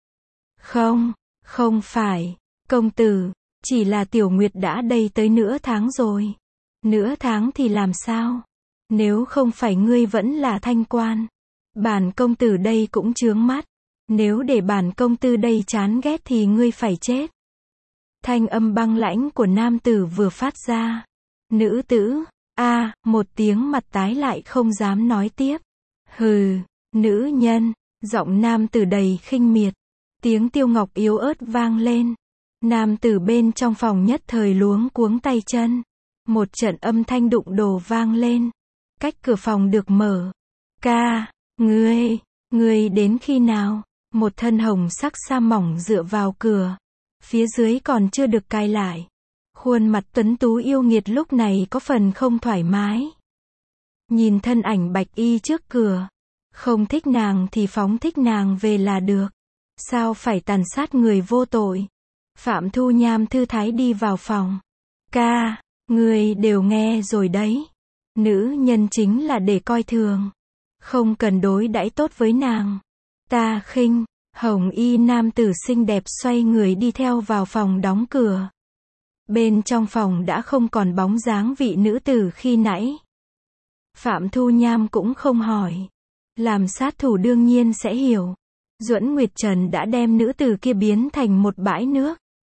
A: Không, không phải, công tử, chỉ là Tiểu Nguyệt đã đây tới nửa tháng rồi. Nửa tháng thì làm sao? Nếu không phải ngươi vẫn là thanh quan, bản công tử đây cũng chướng mắt. Nếu để bản công tử đây chán ghét thì ngươi phải chết. Thanh âm băng lãnh của nam tử vừa phát ra. Nữ tử, a, một tiếng mặt tái lại không dám nói tiếp. Hừ, nữ nhân, giọng nam tử đầy khinh miệt. Tiếng Tiêu Ngọc yếu ớt vang lên. Nam tử bên trong phòng nhất thời luống cuống tay chân. Một trận âm thanh đụng đồ vang lên. Cách cửa phòng được mở. Ca, ngươi, ngươi đến khi nào? Một thân hồng sắc sa mỏng dựa vào cửa. Phía dưới còn chưa được cài lại. Khuôn mặt tuấn tú yêu nghiệt lúc này có phần không thoải mái. Nhìn thân ảnh bạch y trước cửa. Không thích nàng thì phóng thích nàng về là được. Sao phải tàn sát người vô tội? Phạm Thu Nham thư thái đi vào phòng. Ca, người đều nghe rồi đấy. Nữ nhân chính là để coi thường. Không cần đối đãi tốt với nàng. Ta khinh, hồng y nam tử xinh đẹp xoay người đi theo vào phòng đóng cửa. Bên trong phòng đã không còn bóng dáng vị nữ tử khi nãy. Phạm Thu Nham cũng không hỏi. Làm sát thủ đương nhiên sẽ hiểu. Duẫn Nguyệt Trần đã đem nữ tử kia biến thành một bãi nước.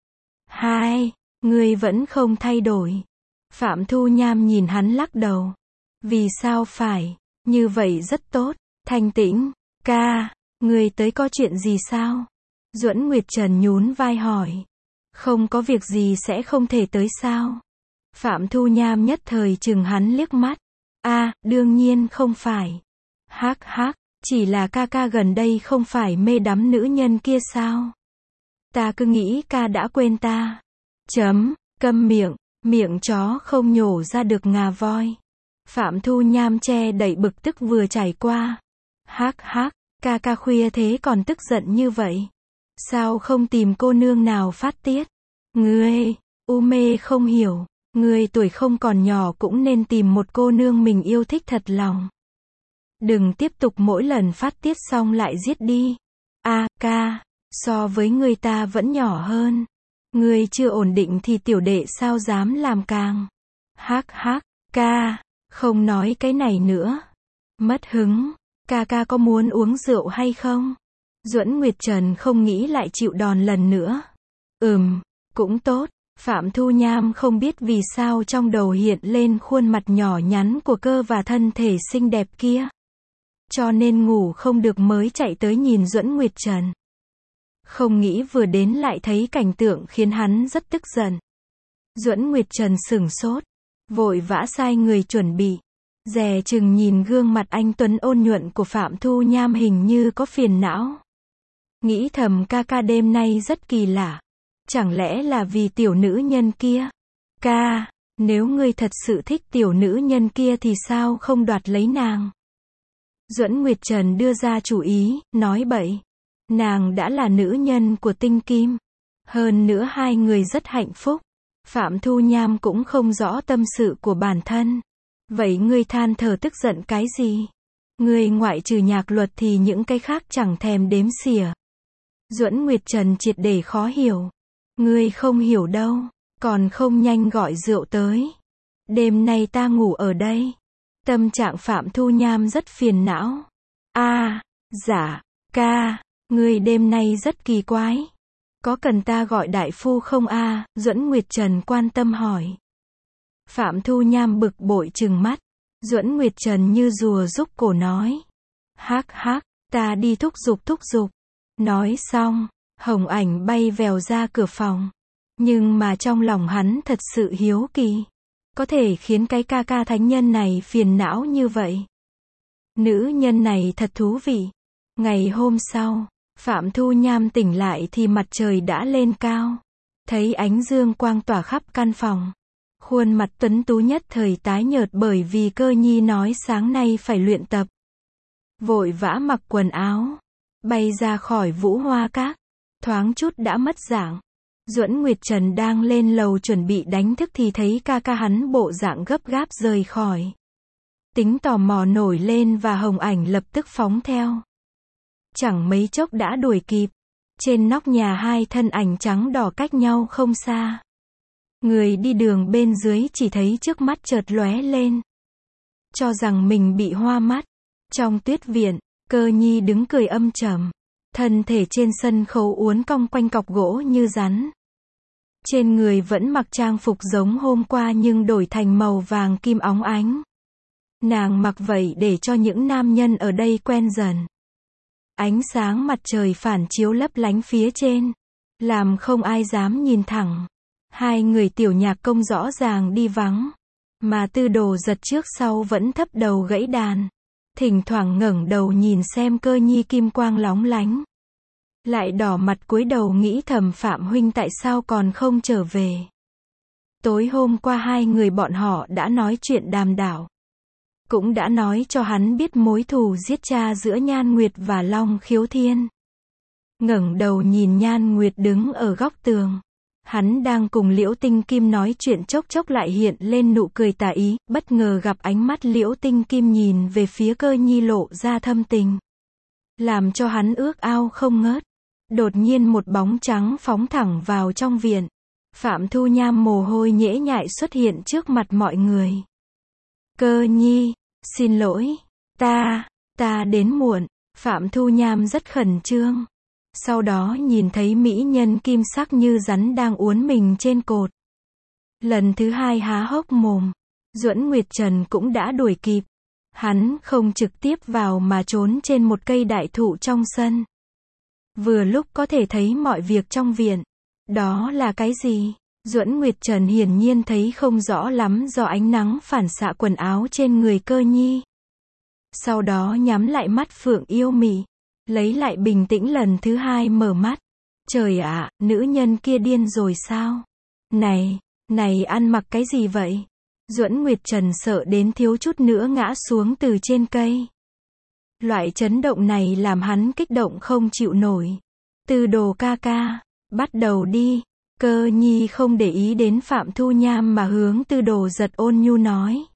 A: Hai, ngươi vẫn không thay đổi. Phạm Thu Nham nhìn hắn lắc đầu. Vì sao phải, như vậy rất tốt, thanh tĩnh, ca, ngươi tới có chuyện gì sao? Duẫn Nguyệt Trần nhún vai hỏi. Không có việc gì sẽ không thể tới sao? Phạm Thu Nham nhất thời chừng hắn liếc mắt. A, đương nhiên không phải. Hắc hắc, chỉ là ca ca gần đây không phải mê đắm nữ nhân kia sao? Ta cứ nghĩ ca đã quên ta. Chấm, câm miệng, miệng chó không nhổ ra được ngà voi. Phạm Thu Nham che đậy bực tức vừa trải qua. Hắc hắc, ca ca khuya thế còn tức giận như vậy. Sao không tìm cô nương nào phát tiết? Ngươi, u mê không hiểu, ngươi tuổi không còn nhỏ cũng nên tìm một cô nương mình yêu thích thật lòng. Đừng tiếp tục mỗi lần phát tiết xong lại giết đi. A, ca, so với ngươi ta vẫn nhỏ hơn. Ngươi chưa ổn định thì tiểu đệ sao dám làm càng. Hắc hắc, ca, không nói cái này nữa. Mất hứng, ca ca có muốn uống rượu hay không? Duẫn Nguyệt Trần không nghĩ lại chịu đòn lần nữa. Ừm, cũng tốt. Phạm Thu Nham không biết vì sao trong đầu hiện lên khuôn mặt nhỏ nhắn của cơ và thân thể xinh đẹp kia. Cho nên ngủ không được mới chạy tới nhìn Duẫn Nguyệt Trần. Không nghĩ vừa đến lại thấy cảnh tượng khiến hắn rất tức giận. Duẫn Nguyệt Trần sửng sốt, vội vã sai người chuẩn bị. Dè chừng nhìn gương mặt anh tuấn ôn nhuận của Phạm Thu Nham hình như có phiền não. Nghĩ thầm ca ca đêm nay rất kỳ lạ. Chẳng lẽ là vì tiểu nữ nhân kia? Ca, nếu ngươi thật sự thích tiểu nữ nhân kia thì sao không đoạt lấy nàng? Duẫn Nguyệt Trần đưa ra chủ ý, nói bậy. Nàng đã là nữ nhân của Tinh Kim. Hơn nữa hai người rất hạnh phúc. Phạm Thu Nham cũng không rõ tâm sự của bản thân. Vậy ngươi than thở tức giận cái gì? Ngươi ngoại trừ nhạc luật thì những cái khác chẳng thèm đếm xỉa. Duẫn Nguyệt Trần triệt để khó hiểu. Ngươi không hiểu đâu, còn không nhanh gọi rượu tới. Đêm nay ta ngủ ở đây. Tâm trạng Phạm Thu Nham rất phiền não. A, dạ, ca, người đêm nay rất kỳ quái. Có cần ta gọi đại phu không a? Duẫn Nguyệt Trần quan tâm hỏi. Phạm Thu Nham bực bội trừng mắt. Duẫn Nguyệt Trần như rùa rúc cổ nói. Hắc hắc, ta đi thúc giục thúc giục. Nói xong, Hồng Ảnh bay vèo ra cửa phòng. Nhưng mà trong lòng hắn thật sự hiếu kỳ. Có thể khiến cái ca ca thánh nhân này phiền não như vậy. Nữ nhân này thật thú vị. Ngày hôm sau, Phạm Thu Nham tỉnh lại thì mặt trời đã lên cao. Thấy ánh dương quang tỏa khắp căn phòng. Khuôn mặt tuấn tú nhất thời tái nhợt bởi vì Cơ Nhi nói sáng nay phải luyện tập. Vội vã mặc quần áo. Bay ra khỏi Vũ Hoa Các. Thoáng chút đã mất dạng. Duẫn Nguyệt Trần đang lên lầu chuẩn bị đánh thức thì thấy ca ca hắn bộ dạng gấp gáp rời khỏi. Tính tò mò nổi lên và Hồng Ảnh lập tức phóng theo. Chẳng mấy chốc đã đuổi kịp. Trên nóc nhà hai thân ảnh trắng đỏ cách nhau không xa. Người đi đường bên dưới chỉ thấy trước mắt chợt lóe lên. Cho rằng mình bị hoa mắt. Trong tuyết viện, Cơ Nhi đứng cười âm trầm. Thân thể trên sân khấu uốn cong quanh cọc gỗ như rắn. Trên người vẫn mặc trang phục giống hôm qua nhưng đổi thành màu vàng kim óng ánh. Nàng mặc vậy để cho những nam nhân ở đây quen dần. Ánh sáng mặt trời phản chiếu lấp lánh phía trên. Làm không ai dám nhìn thẳng. Hai người Tiểu Nhạc Công rõ ràng đi vắng. Mà Tư Đồ Giật trước sau vẫn thấp đầu gãy đàn. Thỉnh thoảng ngẩng đầu nhìn xem Cơ Nhi kim quang lóng lánh. Lại đỏ mặt cúi đầu nghĩ thầm Phạm huynh tại sao còn không trở về. Tối hôm qua hai người bọn họ đã nói chuyện đàm đảo. Cũng đã nói cho hắn biết mối thù giết cha giữa Nhan Nguyệt và Long Khiếu Thiên. Ngẩng đầu nhìn Nhan Nguyệt đứng ở góc tường. Hắn đang cùng Liễu Tinh Kim nói chuyện chốc chốc lại hiện lên nụ cười tà ý, bất ngờ gặp ánh mắt Liễu Tinh Kim nhìn về phía Cơ Nhi lộ ra thâm tình. Làm cho hắn ước ao không ngớt. Đột nhiên một bóng trắng phóng thẳng vào trong viện. Phạm Thu Nham mồ hôi nhễ nhại xuất hiện trước mặt mọi người. Cơ Nhi, xin lỗi, ta, ta đến muộn. Phạm Thu Nham rất khẩn trương. Sau đó nhìn thấy mỹ nhân kim sắc như rắn đang uốn mình trên cột. Lần thứ hai há hốc mồm. Duẫn Nguyệt Trần cũng đã đuổi kịp. Hắn không trực tiếp vào mà trốn trên một cây đại thụ trong sân. Vừa lúc có thể thấy mọi việc trong viện. Đó là cái gì? Duẫn Nguyệt Trần hiển nhiên thấy không rõ lắm do ánh nắng phản xạ quần áo trên người Cơ Nhi. Sau đó nhắm lại mắt phượng yêu mị. Lấy lại bình tĩnh lần thứ hai mở mắt. Trời ạ, nữ nhân kia điên rồi sao? Này, này ăn mặc cái gì vậy? Duẫn Nguyệt Trần sợ đến thiếu chút nữa ngã xuống từ trên cây. Loại chấn động này làm hắn kích động không chịu nổi. Tư Đồ ca ca, bắt đầu đi. Cơ Nhi không để ý đến Phạm Thu Nham mà hướng Tư Đồ Giật ôn nhu nói.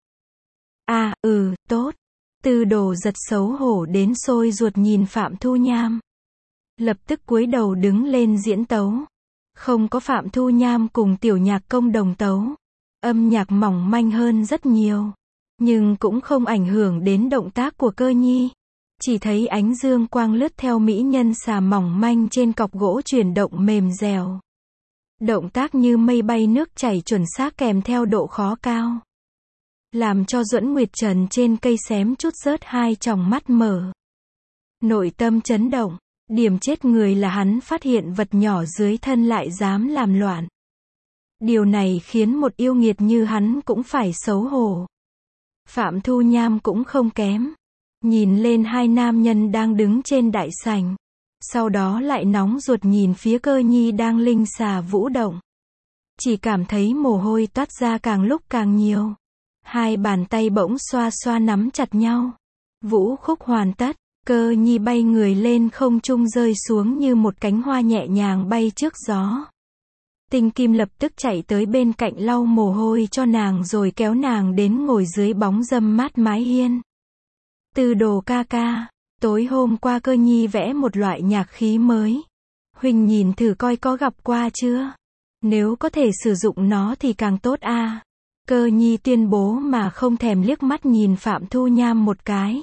A: À, ừ, tốt. Tư Đồ Giật xấu hổ đến sôi ruột nhìn Phạm Thu Nham. Lập tức cúi đầu đứng lên diễn tấu. Không có Phạm Thu Nham cùng Tiểu Nhạc Công đồng tấu. Âm nhạc mỏng manh hơn rất nhiều. Nhưng cũng không ảnh hưởng đến động tác của Cơ Nhi. Chỉ thấy ánh dương quang lướt theo mỹ nhân xà mỏng manh trên cọc gỗ chuyển động mềm dẻo. Động tác như mây bay nước chảy chuẩn xác kèm theo độ khó cao. Làm cho Duẫn Nguyệt Trần trên cây xém chút rớt hai tròng mắt mở. Nội tâm chấn động. Điểm chết người là hắn phát hiện vật nhỏ dưới thân lại dám làm loạn. Điều này khiến một yêu nghiệt như hắn cũng phải xấu hổ. Phạm Thu Nham cũng không kém. Nhìn lên hai nam nhân đang đứng trên đại sảnh. Sau đó lại nóng ruột nhìn phía Cơ Nhi đang linh xà vũ động. Chỉ cảm thấy mồ hôi toát ra càng lúc càng nhiều. Hai bàn tay bỗng xoa xoa nắm chặt nhau. Vũ khúc hoàn tất. Cơ Nhi bay người lên không trung rơi xuống như một cánh hoa nhẹ nhàng bay trước gió. Tinh Kim lập tức chạy tới bên cạnh lau mồ hôi cho nàng rồi kéo nàng đến ngồi dưới bóng râm mát mái hiên. Tư Đồ ca ca, tối hôm qua Cơ Nhi vẽ một loại nhạc khí mới. Huynh nhìn thử coi có gặp qua chưa? Nếu có thể sử dụng nó thì càng tốt a. Cơ Nhi tuyên bố mà không thèm liếc mắt nhìn Phạm Thu Nham một cái.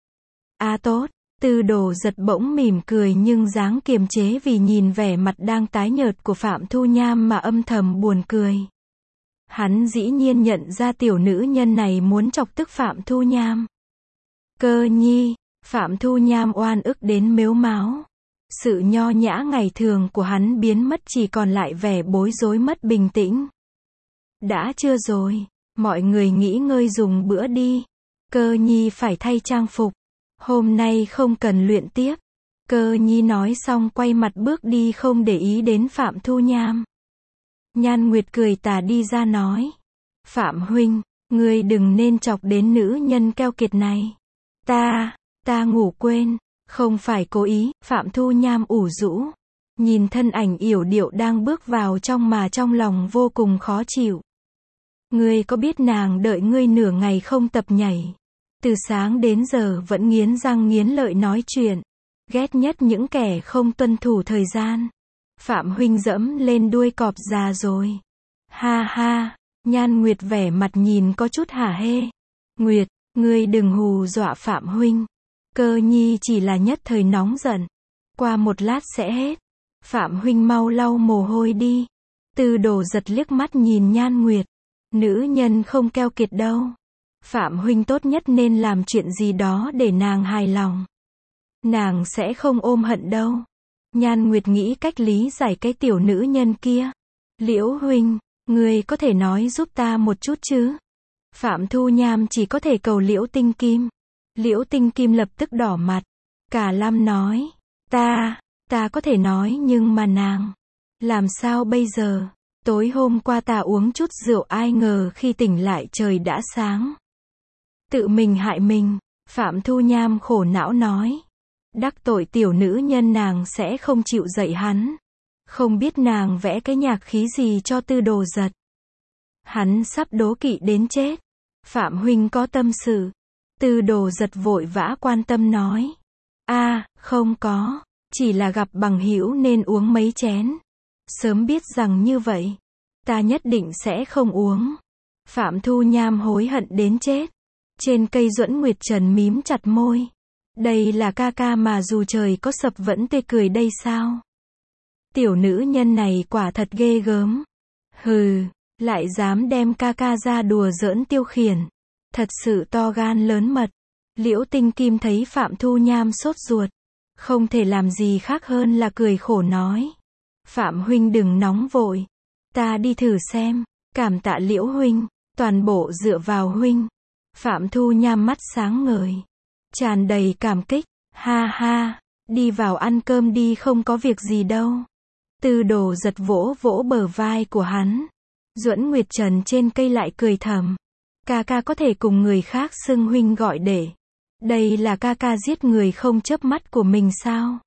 A: À tốt, Tư Đồ Giật bỗng mỉm cười nhưng dáng kiềm chế vì nhìn vẻ mặt đang tái nhợt của Phạm Thu Nham mà âm thầm buồn cười. Hắn dĩ nhiên nhận ra tiểu nữ nhân này muốn chọc tức Phạm Thu Nham. Cơ Nhi, Phạm Thu Nham oan ức đến mếu máo. Sự nho nhã ngày thường của hắn biến mất, chỉ còn lại vẻ bối rối mất bình tĩnh. Đã trưa rồi, mọi người nghỉ ngơi dùng bữa đi. Cơ Nhi phải thay trang phục. Hôm nay không cần luyện tiếp. Cơ Nhi nói xong quay mặt bước đi không để ý đến Phạm Thu Nham. Nhan Nguyệt cười tà đi ra nói. Phạm huynh, ngươi đừng nên chọc đến nữ nhân keo kiệt này. Ta, ta ngủ quên, không phải cố ý. Phạm Thu Nham ủ rũ. Nhìn thân ảnh yểu điệu đang bước vào trong mà trong lòng vô cùng khó chịu. Ngươi có biết nàng đợi ngươi nửa ngày không tập nhảy. Từ sáng đến giờ vẫn nghiến răng nghiến lợi nói chuyện. Ghét nhất những kẻ không tuân thủ thời gian. Phạm huynh dẫm lên đuôi cọp già rồi. Ha ha, Nhan Nguyệt vẻ mặt nhìn có chút hả hê. Nguyệt, ngươi đừng hù dọa Phạm huynh. Cơ Nhi chỉ là nhất thời nóng giận. Qua một lát sẽ hết. Phạm huynh mau lau mồ hôi đi. Tư Đồ Giật liếc mắt nhìn Nhan Nguyệt. Nữ nhân không keo kiệt đâu. Phạm huynh tốt nhất nên làm chuyện gì đó để nàng hài lòng. Nàng sẽ không ôm hận đâu. Nhan Nguyệt nghĩ cách lý giải cái tiểu nữ nhân kia. Liễu huynh, ngươi có thể nói giúp ta một chút chứ? Phạm Thu Nham chỉ có thể cầu Liễu Tinh Kim. Liễu Tinh Kim lập tức đỏ mặt. Cả Lam nói. Ta, ta có thể nói nhưng mà nàng. Làm sao bây giờ? Tối hôm qua ta uống chút rượu, ai ngờ khi tỉnh lại trời đã sáng. Tự mình hại mình. Phạm Thu Nham khổ não nói. Đắc tội tiểu nữ nhân nàng sẽ không chịu dạy hắn. Không biết nàng vẽ cái nhạc khí gì cho Tư Đồ Giật. Hắn sắp đố kỵ đến chết. Phạm huynh có tâm sự. Tư Đồ Giật vội vã quan tâm nói. A, à, không có. Chỉ là gặp bằng hữu nên uống mấy chén. Sớm biết rằng như vậy, ta nhất định sẽ không uống. Phạm Thu Nham hối hận đến chết. Trên cây Duẫn Nguyệt Trần mím chặt môi. Đây là ca ca mà dù trời có sập vẫn tươi cười đây sao? Tiểu nữ nhân này quả thật ghê gớm. Hừ, lại dám đem ca ca ra đùa giỡn tiêu khiển. Thật sự to gan lớn mật. Liễu Tinh Kim thấy Phạm Thu Nham sốt ruột. Không thể làm gì khác hơn là cười khổ nói. Phạm huynh đừng nóng vội. Ta đi thử xem. Cảm tạ Liễu huynh. Toàn bộ dựa vào huynh. Phạm Thu Nham mắt sáng ngời. Tràn đầy cảm kích. Ha ha. Đi vào ăn cơm đi, không có việc gì đâu. Tư Đồ Giật vỗ vỗ bờ vai của hắn. Duẫn Nguyệt Trần trên cây lại cười thầm. Ca ca có thể cùng người khác xưng huynh gọi đệ. Đây là ca ca giết người không chớp mắt của mình sao?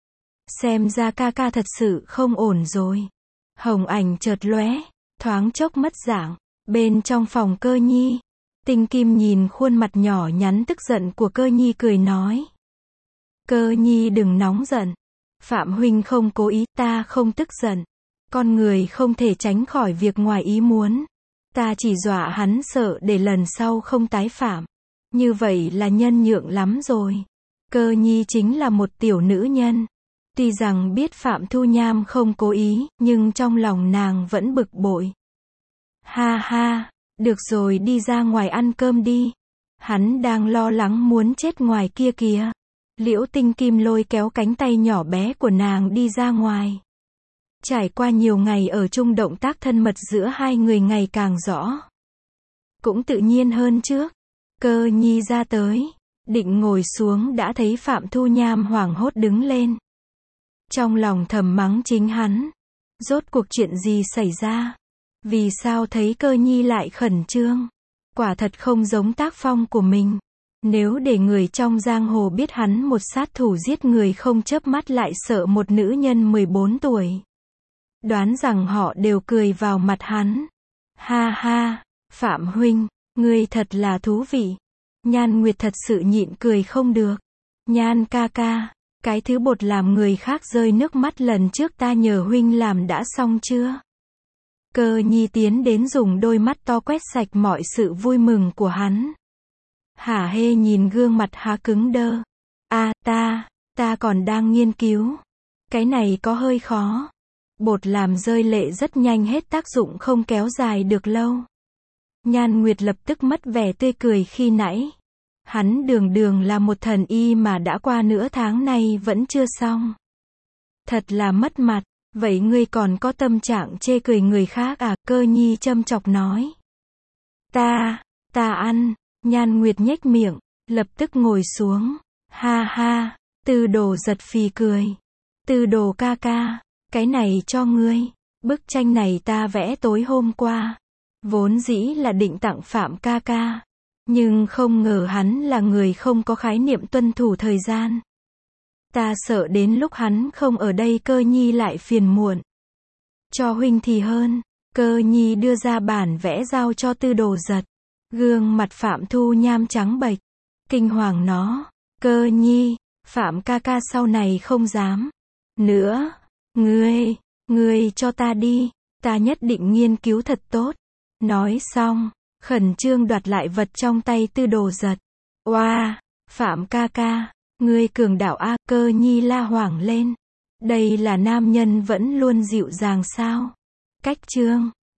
A: Xem ra ca ca thật sự không ổn rồi. Hồng ảnh chợt lóe, thoáng chốc mất dạng. Bên trong phòng Cơ Nhi, Tinh Kim nhìn khuôn mặt nhỏ nhắn tức giận của Cơ Nhi cười nói. Cơ Nhi đừng nóng giận. Phạm huynh không cố ý, ta không tức giận. Con người không thể tránh khỏi việc ngoài ý muốn. Ta chỉ dọa hắn sợ để lần sau không tái phạm. Như vậy là nhân nhượng lắm rồi. Cơ Nhi chính là một tiểu nữ nhân. Tuy rằng biết Phạm Thu Nham không cố ý, nhưng trong lòng nàng vẫn bực bội. Ha ha, được rồi, đi ra ngoài ăn cơm đi. Hắn đang lo lắng muốn chết ngoài kia kìa. Liễu Tinh Kim lôi kéo cánh tay nhỏ bé của nàng đi ra ngoài. Trải qua nhiều ngày ở chung, động tác thân mật giữa hai người ngày càng rõ. Cũng tự nhiên hơn trước. Cơ Nhi ra tới, định ngồi xuống đã thấy Phạm Thu Nham hoảng hốt đứng lên. Trong lòng thầm mắng chính hắn. Rốt cuộc chuyện gì xảy ra? Vì sao thấy Cơ Nhi lại khẩn trương? Quả thật không giống tác phong của mình. Nếu để người trong giang hồ biết hắn một sát thủ giết người không chớp mắt lại sợ một nữ nhân mười bốn tuổi. Đoán rằng họ đều cười vào mặt hắn. Ha ha, Phạm huynh, ngươi thật là thú vị. Nhan Nguyệt thật sự nhịn cười không được. Nhan ca ca, cái thứ bột làm người khác rơi nước mắt lần trước ta nhờ huynh làm đã xong chưa? Cơ nhi tiến đến dùng đôi mắt to quét sạch mọi sự vui mừng của hắn. Hả hê nhìn gương mặt há cứng đơ. À, ta, ta còn đang nghiên cứu. Cái này có hơi khó. Bột làm rơi lệ rất nhanh hết tác dụng không kéo dài được lâu. Nhan Nguyệt lập tức mất vẻ tươi cười khi nãy. Hắn đường đường là một thần y mà đã qua nửa tháng nay vẫn chưa xong. Thật là mất mặt. Vậy ngươi còn có tâm trạng chê cười người khác à? Cơ nhi châm chọc nói. Ta, ta ăn. Nhan Nguyệt nhếch miệng, lập tức ngồi xuống. Ha ha, Tư Đồ giật phì cười. Tư Đồ ca ca, cái này cho ngươi. Bức tranh này ta vẽ tối hôm qua. Vốn dĩ là định tặng Phạm ca ca. Nhưng không ngờ hắn là người không có khái niệm tuân thủ thời gian. Ta sợ đến lúc hắn không ở đây Cơ nhi lại phiền muộn. Cho huynh thì hơn. Cơ nhi đưa ra bản vẽ giao cho Tư Đồ giật. Gương mặt Phạm Thu Nham trắng bệch. Kinh hoàng nó. Cơ nhi, Phạm ca ca sau này không dám. Nữa. Ngươi, ngươi cho ta đi. Ta nhất định nghiên cứu thật tốt. Nói xong, khẩn trương đoạt lại vật trong tay Tư Đồ giật. Oa, wow, Phạm ca ca, ngươi cường đạo a. Cơ nhi la hoảng lên. Đây là nam nhân vẫn luôn dịu dàng sao? Cách chương